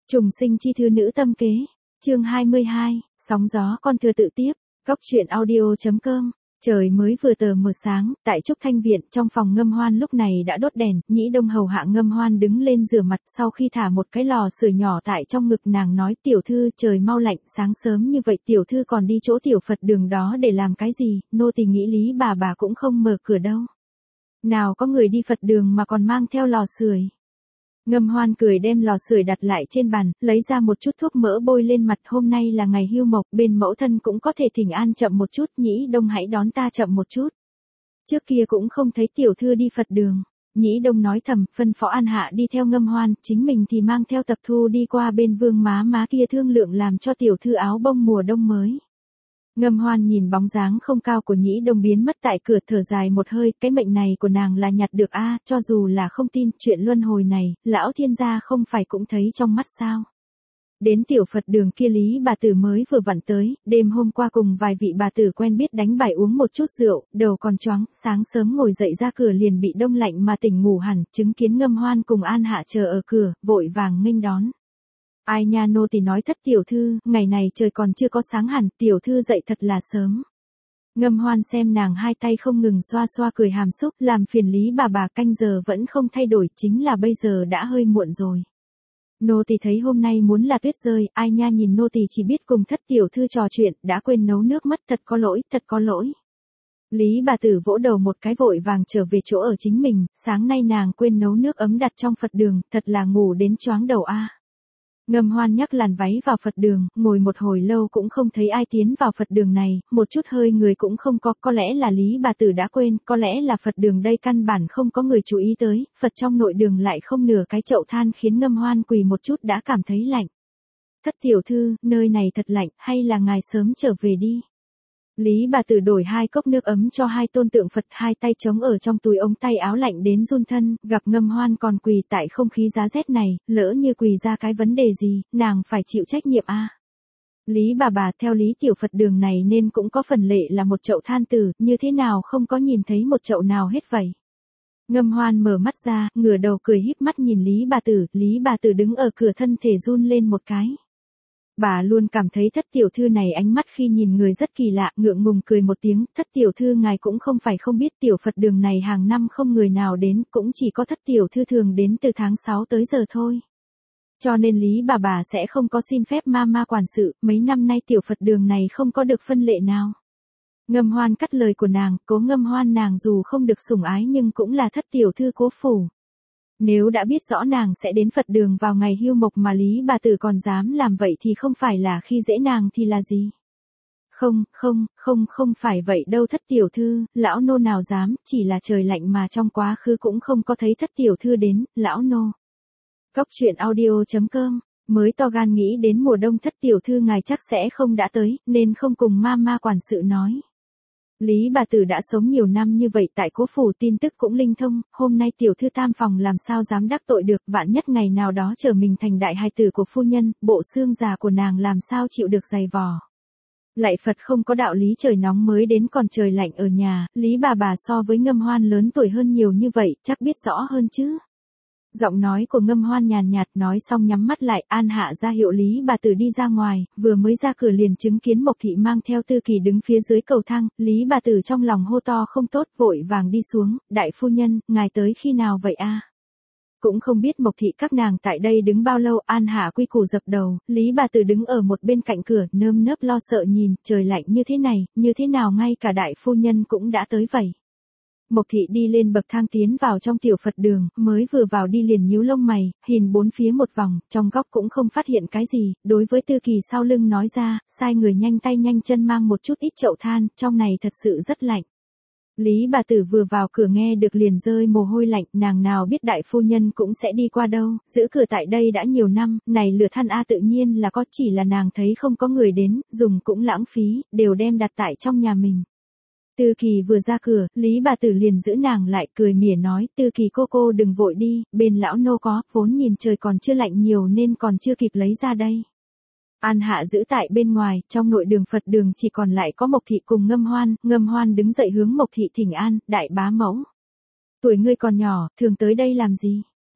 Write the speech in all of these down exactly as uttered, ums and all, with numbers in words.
Trùng sinh chi thư nữ tâm kế, chương hai mươi hai, sóng gió con thừa tự tiếp, góc truyện audio chấm com. Trời mới vừa tờ mờ sáng, tại Trúc Thanh Viện, trong phòng Ngâm Hoan lúc này đã đốt đèn, Nhĩ Đông hầu hạ Ngâm Hoan đứng lên rửa mặt sau khi thả một cái lò sưởi nhỏ tại trong ngực nàng nói tiểu thư trời mau lạnh, sáng sớm như vậy tiểu thư còn đi chỗ tiểu Phật đường đó để làm cái gì, nô tỳ nghĩ lý bà bà cũng không mở cửa đâu. Nào có người đi Phật đường mà còn mang theo lò sưởi. Ngâm Hoan cười đem lò sưởi đặt lại trên bàn, lấy ra một chút thuốc mỡ bôi lên mặt, hôm nay là ngày hưu mộc, bên mẫu thân cũng có thể thỉnh an chậm một chút, Nhĩ Đông hãy đón ta chậm một chút. Trước kia cũng không thấy tiểu thư đi Phật đường, Nhĩ Đông nói thầm, phân phó An Hạ đi theo Ngâm Hoan, chính mình thì mang theo Tập Thu đi qua bên Vương má má kia thương lượng làm cho tiểu thư áo bông mùa đông mới. Ngâm Hoan nhìn bóng dáng không cao của Nhĩ Đông biến mất tại cửa thở dài một hơi, cái mệnh này của nàng là nhặt được a, cho dù là không tin chuyện luân hồi này, lão thiên gia không phải cũng thấy trong mắt sao. Đến tiểu Phật đường kia lý bà tử mới vừa vặn tới, đêm hôm qua cùng vài vị bà tử quen biết đánh bài uống một chút rượu, đầu còn choáng, sáng sớm ngồi dậy ra cửa liền bị đông lạnh mà tỉnh ngủ hẳn, chứng kiến Ngâm Hoan cùng An Hạ chờ ở cửa, vội vàng nghênh đón. Ai nha nô tỳ nói thất tiểu thư, ngày này trời còn chưa có sáng hẳn, tiểu thư dậy thật là sớm. Ngâm Hoan xem nàng hai tay không ngừng xoa xoa cười hàm xúc, làm phiền lý bà bà canh giờ vẫn không thay đổi, chính là bây giờ đã hơi muộn rồi. Nô tỳ thấy hôm nay muốn là tuyết rơi, ai nha nhìn nô tỳ chỉ biết cùng thất tiểu thư trò chuyện, đã quên nấu nước mất, thật có lỗi, thật có lỗi. Lý bà tử vỗ đầu một cái vội vàng trở về chỗ ở chính mình, sáng nay nàng quên nấu nước ấm đặt trong Phật đường, thật là ngủ đến choáng đầu a. Ngâm Hoan nhắc làn váy vào Phật đường, ngồi một hồi lâu cũng không thấy ai tiến vào Phật đường này, một chút hơi người cũng không có, có lẽ là lý bà tử đã quên, có lẽ là Phật đường đây căn bản không có người chú ý tới, Phật trong nội đường lại không nửa cái chậu than khiến Ngâm Hoan quỳ một chút đã cảm thấy lạnh. Thất tiểu thư, nơi này thật lạnh, hay là ngài sớm trở về đi. Lý bà tử đổi hai cốc nước ấm cho hai tôn tượng Phật, hai tay trống ở trong túi ống tay áo lạnh đến run thân, gặp Ngâm Hoan còn quỳ tại không khí giá rét này, lỡ như quỳ ra cái vấn đề gì, nàng phải chịu trách nhiệm a. À. Lý bà bà theo lý tiểu Phật đường này nên cũng có phần lệ là một chậu than tử, như thế nào không có nhìn thấy một chậu nào hết vậy. Ngâm Hoan mở mắt ra, ngửa đầu cười híp mắt nhìn Lý bà tử, Lý bà tử đứng ở cửa thân thể run lên một cái. Bà luôn cảm thấy thất tiểu thư này ánh mắt khi nhìn người rất kỳ lạ, ngượng ngùng cười một tiếng, thất tiểu thư ngài cũng không phải không biết tiểu Phật đường này hàng năm không người nào đến, cũng chỉ có thất tiểu thư thường đến từ tháng sáu tới giờ thôi. Cho nên lý bà bà sẽ không có xin phép ma ma quản sự, mấy năm nay tiểu Phật đường này không có được phân lệ nào. Ngâm Hoan cắt lời của nàng, cố Ngâm Hoan nàng dù không được sủng ái nhưng cũng là thất tiểu thư cố phủ. Nếu đã biết rõ nàng sẽ đến Phật đường vào ngày hưu mộc mà lý bà tử còn dám làm vậy thì không phải là khi dễ nàng thì là gì? Không, không, không, không phải vậy đâu thất tiểu thư, lão nô nào dám, chỉ là trời lạnh mà trong quá khứ cũng không có thấy thất tiểu thư đến, lão nô. Góc truyện audio chấm com, mới to gan nghĩ đến mùa đông thất tiểu thư ngài chắc sẽ không đã tới, nên không cùng ma ma quản sự nói. Lý bà tử đã sống nhiều năm như vậy tại cố phủ tin tức cũng linh thông, hôm nay tiểu thư tam phòng làm sao dám đắc tội được, vạn nhất ngày nào đó trở mình thành đại hài tử của phu nhân, bộ xương già của nàng làm sao chịu được dày vò. Lạy Phật không có đạo lý trời nóng mới đến còn trời lạnh ở nhà, Lý bà bà so với Ngâm Hoan lớn tuổi hơn nhiều như vậy, chắc biết rõ hơn chứ. Giọng nói của Ngâm Hoan nhàn nhạt nói xong nhắm mắt lại, An Hạ ra hiệu lý bà tử đi ra ngoài, vừa mới ra cửa liền chứng kiến Mộc Thị mang theo Tư Kỳ đứng phía dưới cầu thang, lý bà tử trong lòng hô to không tốt vội vàng đi xuống, đại phu nhân, ngài tới khi nào vậy a? Cũng không biết Mộc Thị các nàng tại đây đứng bao lâu, An Hạ quy củ dập đầu, lý bà tử đứng ở một bên cạnh cửa, nơm nớp lo sợ nhìn, trời lạnh như thế này, như thế nào ngay cả đại phu nhân cũng đã tới vậy. Mộc Thị đi lên bậc thang tiến vào trong tiểu Phật đường, mới vừa vào đi liền nhíu lông mày, nhìn bốn phía một vòng, trong góc cũng không phát hiện cái gì, đối với Tư Kỳ sau lưng nói ra, sai người nhanh tay nhanh chân mang một chút ít chậu than, trong này thật sự rất lạnh. Lý bà tử vừa vào cửa nghe được liền rơi mồ hôi lạnh, nàng nào biết đại phu nhân cũng sẽ đi qua đâu, giữ cửa tại đây đã nhiều năm, này lửa than a tự nhiên là có, chỉ là nàng thấy không có người đến, dùng cũng lãng phí, đều đem đặt tại trong nhà mình. Tư Kỳ vừa ra cửa, Lý bà tử liền giữ nàng lại cười mỉa nói, Tư Kỳ cô cô đừng vội đi, bên lão nô có, vốn nhìn trời còn chưa lạnh nhiều nên còn chưa kịp lấy ra đây. An Hạ giữ tại bên ngoài, trong nội đường Phật đường chỉ còn lại có Mộc Thị cùng Ngâm Hoan, Ngâm Hoan đứng dậy hướng Mộc Thị thỉnh an, đại bá mẫu. Tuổi ngươi còn nhỏ, thường tới đây làm gì?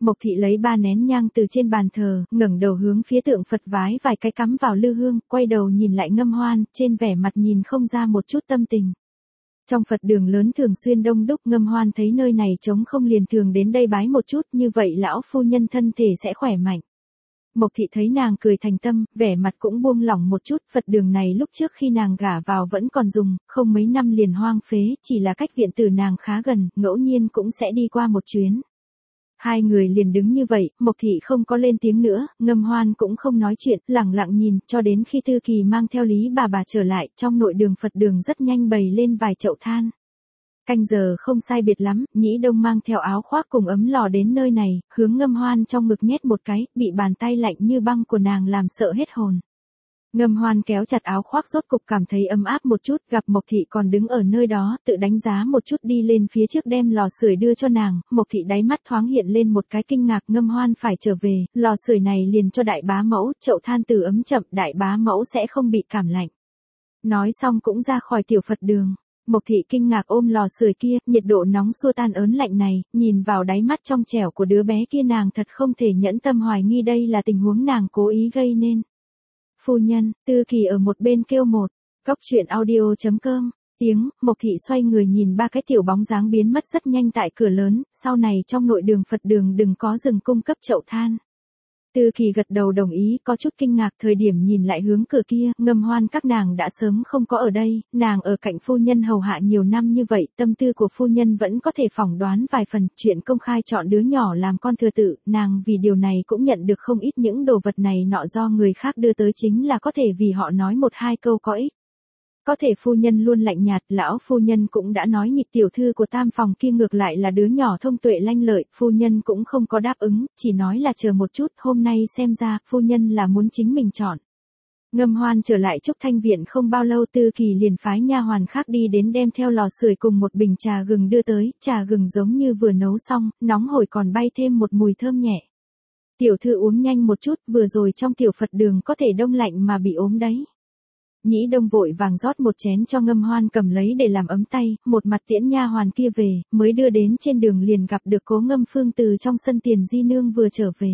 Mộc thị lấy ba nén nhang từ trên bàn thờ, ngẩng đầu hướng phía tượng Phật vái vài cái cắm vào lư hương, quay đầu nhìn lại Ngâm Hoan, trên vẻ mặt nhìn không ra một chút tâm tình. Trong Phật đường lớn thường xuyên đông đúc, Ngâm Hoan thấy nơi này trống không liền thường đến đây bái một chút, như vậy lão phu nhân thân thể sẽ khỏe mạnh. Mộc thị thấy nàng cười thành tâm, vẻ mặt cũng buông lỏng một chút, Phật đường này lúc trước khi nàng gả vào vẫn còn dùng, không mấy năm liền hoang phế, chỉ là cách viện tử nàng khá gần, ngẫu nhiên cũng sẽ đi qua một chuyến. Hai người liền đứng như vậy, Mộc thị không có lên tiếng nữa, Ngâm Hoan cũng không nói chuyện, lặng lặng nhìn, cho đến khi Tư Kỳ mang theo Lý bà bà trở lại, trong nội đường Phật đường rất nhanh bày lên vài chậu than. Canh giờ không sai biệt lắm, Nhĩ Đông mang theo áo khoác cùng ấm lò đến nơi này, hướng Ngâm Hoan trong ngực nhét một cái, bị bàn tay lạnh như băng của nàng làm sợ hết hồn. Ngâm Hoan kéo chặt áo khoác rốt cục cảm thấy ấm áp một chút, gặp Mộc thị còn đứng ở nơi đó, tự đánh giá một chút đi lên phía trước đem lò sưởi đưa cho nàng, Mộc thị đáy mắt thoáng hiện lên một cái kinh ngạc, Ngâm Hoan phải trở về, lò sưởi này liền cho đại bá mẫu, chậu than từ ấm chậm, đại bá mẫu sẽ không bị cảm lạnh. Nói xong cũng ra khỏi tiểu Phật đường. Mộc thị kinh ngạc ôm lò sưởi kia, nhiệt độ nóng xua tan ớn lạnh này, nhìn vào đáy mắt trong trẻo của đứa bé kia nàng thật không thể nhẫn tâm hoài nghi đây là tình huống nàng cố ý gây nên. Phu nhân, Tư Kỳ ở một bên kêu một, góc truyện audio chấm com, tiếng, Mộc thị xoay người nhìn ba cái tiểu bóng dáng biến mất rất nhanh tại cửa lớn, sau này trong nội đường Phật đường đừng có dừng cung cấp chậu than. Tư Kỳ gật đầu đồng ý, có chút kinh ngạc thời điểm nhìn lại hướng cửa kia, Ngâm Hoan các nàng đã sớm không có ở đây, nàng ở cạnh phu nhân hầu hạ nhiều năm như vậy, tâm tư của phu nhân vẫn có thể phỏng đoán vài phần, chuyện công khai chọn đứa nhỏ làm con thừa tự, nàng vì điều này cũng nhận được không ít những đồ vật này nọ do người khác đưa tới chính là có thể vì họ nói một hai câu có ích. Có thể phu nhân luôn lạnh nhạt, lão phu nhân cũng đã nói nhịp tiểu thư của tam phòng kia ngược lại là đứa nhỏ thông tuệ lanh lợi, phu nhân cũng không có đáp ứng, chỉ nói là chờ một chút, hôm nay xem ra, phu nhân là muốn chính mình chọn. Ngâm Hoan trở lại Trúc Thanh Viện không bao lâu Tư Kỳ liền phái nha hoàn khác đi đến đem theo lò sưởi cùng một bình trà gừng đưa tới, trà gừng giống như vừa nấu xong, nóng hổi còn bay thêm một mùi thơm nhẹ. Tiểu thư uống nhanh một chút, vừa rồi trong tiểu Phật đường có thể đông lạnh mà bị ốm đấy. Nhĩ Đông vội vàng rót một chén cho Ngâm Hoan cầm lấy để làm ấm tay, một mặt tiễn nha hoàn kia về, mới đưa đến trên đường liền gặp được Cố Ngâm Phương từ trong sân Tiền Di Nương vừa trở về.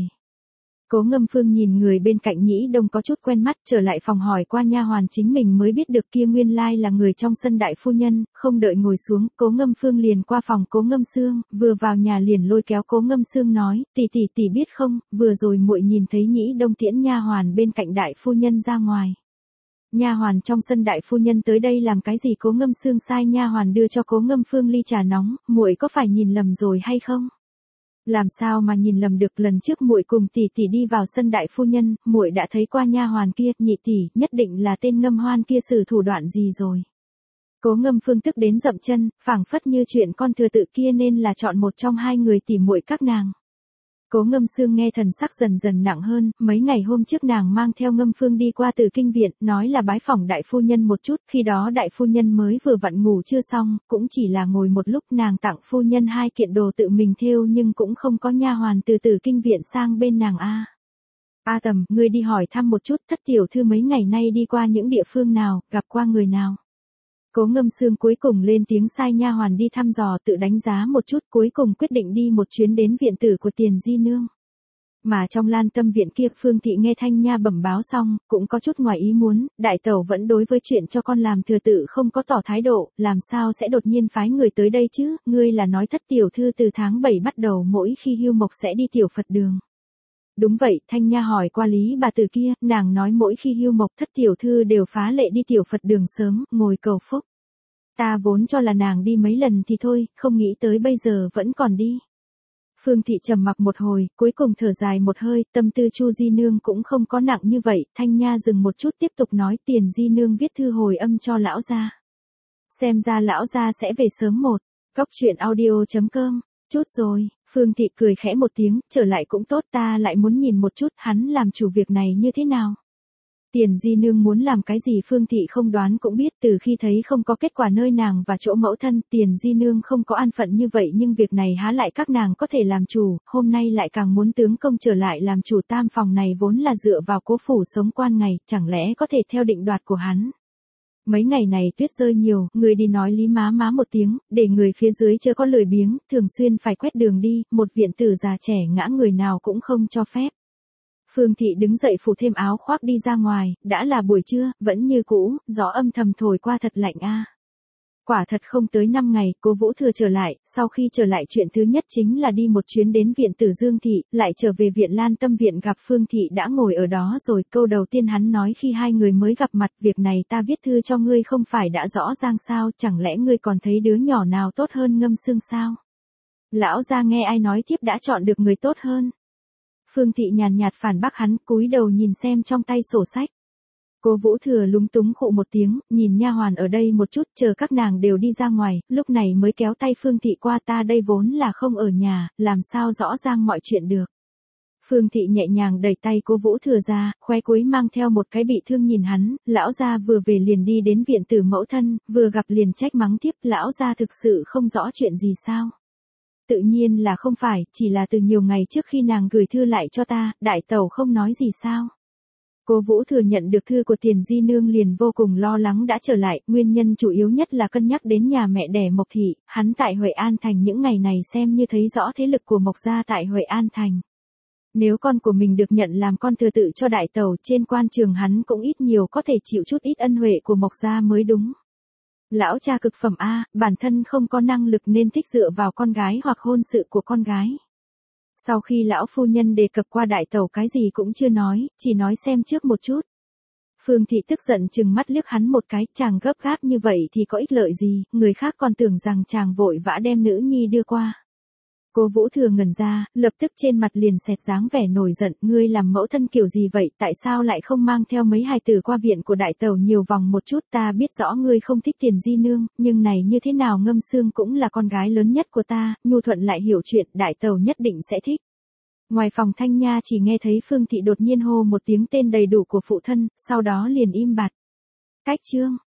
Cố Ngâm Phương nhìn người bên cạnh Nhĩ Đông có chút quen mắt, trở lại phòng hỏi qua nha hoàn chính mình mới biết được kia nguyên lai là người trong sân đại phu nhân, không đợi ngồi xuống, Cố Ngâm Phương liền qua phòng Cố Ngâm Xương, vừa vào nhà liền lôi kéo Cố Ngâm Xương nói, tỷ tỷ tỷ biết không, vừa rồi muội nhìn thấy Nhĩ Đông tiễn nha hoàn bên cạnh đại phu nhân ra ngoài. Nha hoàn trong sân đại phu nhân tới đây làm cái gì? Cố Ngâm Xương sai nha hoàn đưa cho Cố Ngâm Phương ly trà nóng, muội có phải nhìn lầm rồi hay không? Làm sao mà nhìn lầm được, lần trước muội cùng tỷ tỷ đi vào sân đại phu nhân, muội đã thấy qua nha hoàn kia, nhị tỷ, nhất định là tên Ngâm Hoan kia sử thủ đoạn gì rồi. Cố Ngâm Phương tức đến dậm chân, phảng phất như chuyện con thừa tự kia nên là chọn một trong hai người tỷ muội các nàng. Cố Ngâm Xương nghe thần sắc dần dần nặng hơn, mấy ngày hôm trước nàng mang theo Ngâm Phương đi qua Từ Kinh Viện, nói là bái phỏng đại phu nhân một chút, khi đó đại phu nhân mới vừa vặn ngủ chưa xong, cũng chỉ là ngồi một lúc nàng tặng phu nhân hai kiện đồ tự mình thêu nhưng cũng không có nha hoàn từ Từ Kinh Viện sang bên nàng a. A Tầm, ngươi đi hỏi thăm một chút, thất tiểu thư mấy ngày nay đi qua những địa phương nào, gặp qua người nào. Cố Ngâm Xương cuối cùng lên tiếng sai nha hoàn đi thăm dò tự đánh giá một chút cuối cùng quyết định đi một chuyến đến viện tử của Tiền Di Nương. Mà trong Lan Tâm viện kia Phương Thị nghe Thanh Nha bẩm báo xong, cũng có chút ngoài ý muốn, đại tẩu vẫn đối với chuyện cho con làm thừa tự không có tỏ thái độ, làm sao sẽ đột nhiên phái người tới đây chứ, ngươi là nói thất tiểu thư từ tháng bảy bắt đầu mỗi khi hưu mộc sẽ đi tiểu Phật đường. Đúng vậy, Thanh Nha hỏi qua Lý bà tử kia, nàng nói mỗi khi hưu mộc thất tiểu thư đều phá lệ đi tiểu Phật đường sớm, ngồi cầu phúc. Ta vốn cho là nàng đi mấy lần thì thôi, không nghĩ tới bây giờ vẫn còn đi. Phương Thị trầm mặc một hồi, cuối cùng thở dài một hơi, tâm tư Chu Di Nương cũng không có nặng như vậy, Thanh Nha dừng một chút tiếp tục nói Tiền Di Nương viết thư hồi âm cho lão gia. Xem ra lão gia sẽ về sớm một, góc truyện audio chấm com, chút rồi. Phương Thị cười khẽ một tiếng, trở lại cũng tốt, ta lại muốn nhìn một chút hắn làm chủ việc này như thế nào. Tiền Di Nương muốn làm cái gì Phương Thị không đoán cũng biết, từ khi thấy không có kết quả nơi nàng và chỗ mẫu thân, Tiền Di Nương không có an phận như vậy nhưng việc này há lại các nàng có thể làm chủ, hôm nay lại càng muốn tướng công trở lại làm chủ tam phòng này vốn là dựa vào Cố phủ sống quan ngày, chẳng lẽ có thể theo định đoạt của hắn. Mấy ngày này tuyết rơi nhiều, người đi nói Lý má má một tiếng, để người phía dưới chớ có lười biếng, thường xuyên phải quét đường đi, một viện tử già trẻ ngã người nào cũng không cho phép. Phương Thị đứng dậy phủ thêm áo khoác đi ra ngoài, đã là buổi trưa, vẫn như cũ, gió âm thầm thổi qua thật lạnh a. Quả thật không tới năm ngày, Cố Vũ Thừa trở lại, sau khi trở lại chuyện thứ nhất chính là đi một chuyến đến viện tử Dương Thị, lại trở về viện Lan Tâm Viện gặp Phương Thị đã ngồi ở đó rồi, câu đầu tiên hắn nói khi hai người mới gặp mặt, việc này ta viết thư cho ngươi không phải đã rõ ràng sao, chẳng lẽ ngươi còn thấy đứa nhỏ nào tốt hơn Ngâm Sương sao? Lão gia nghe ai nói thiếp đã chọn được người tốt hơn. Phương Thị nhàn nhạt phản bác hắn, cúi đầu nhìn xem trong tay sổ sách. Cố Vũ Thừa lúng túng khụ một tiếng, nhìn nha hoàn ở đây một chút, chờ các nàng đều đi ra ngoài, lúc này mới kéo tay Phương Thị qua, ta đây vốn là không ở nhà, làm sao rõ ràng mọi chuyện được. Phương Thị nhẹ nhàng đẩy tay Cố Vũ Thừa ra, khóe cuối mang theo một cái bị thương nhìn hắn, lão gia vừa về liền đi đến viện tử mẫu thân, vừa gặp liền trách mắng tiếp, lão gia thực sự không rõ chuyện gì sao. Tự nhiên là không phải, chỉ là từ nhiều ngày trước khi nàng gửi thư lại cho ta, đại tẩu không nói gì sao. Cố Vũ Thừa nhận được thư của Tiền Di Nương liền vô cùng lo lắng đã trở lại, nguyên nhân chủ yếu nhất là cân nhắc đến nhà mẹ đẻ Mộc Thị, hắn tại Huệ An Thành những ngày này xem như thấy rõ thế lực của Mộc gia tại Huệ An Thành. Nếu con của mình được nhận làm con thừa tự cho đại tẩu trên quan trường hắn cũng ít nhiều có thể chịu chút ít ân huệ của Mộc gia mới đúng. Lão cha cực phẩm A, bản thân không có năng lực nên thích dựa vào con gái hoặc hôn sự của con gái. Sau khi lão phu nhân đề cập qua đại tẩu cái gì cũng chưa nói, chỉ nói xem trước một chút. Phương Thị tức giận chừng mắt liếc hắn một cái, chàng gấp gáp như vậy thì có ích lợi gì, người khác còn tưởng rằng chàng vội vã đem nữ nhi đưa qua. Cố Vũ Thừa ngẩn ra, lập tức trên mặt liền xẹt dáng vẻ nổi giận, ngươi làm mẫu thân kiểu gì vậy, tại sao lại không mang theo mấy hài tử qua viện của đại tẩu nhiều vòng một chút, ta biết rõ ngươi không thích Tiền Di Nương, nhưng này như thế nào Ngâm Sương cũng là con gái lớn nhất của ta, nhu thuận lại hiểu chuyện, đại tẩu nhất định sẽ thích. Ngoài phòng Thanh Nha chỉ nghe thấy Phương Thị đột nhiên hô một tiếng tên đầy đủ của phụ thân, sau đó liền im bặt. Cách chương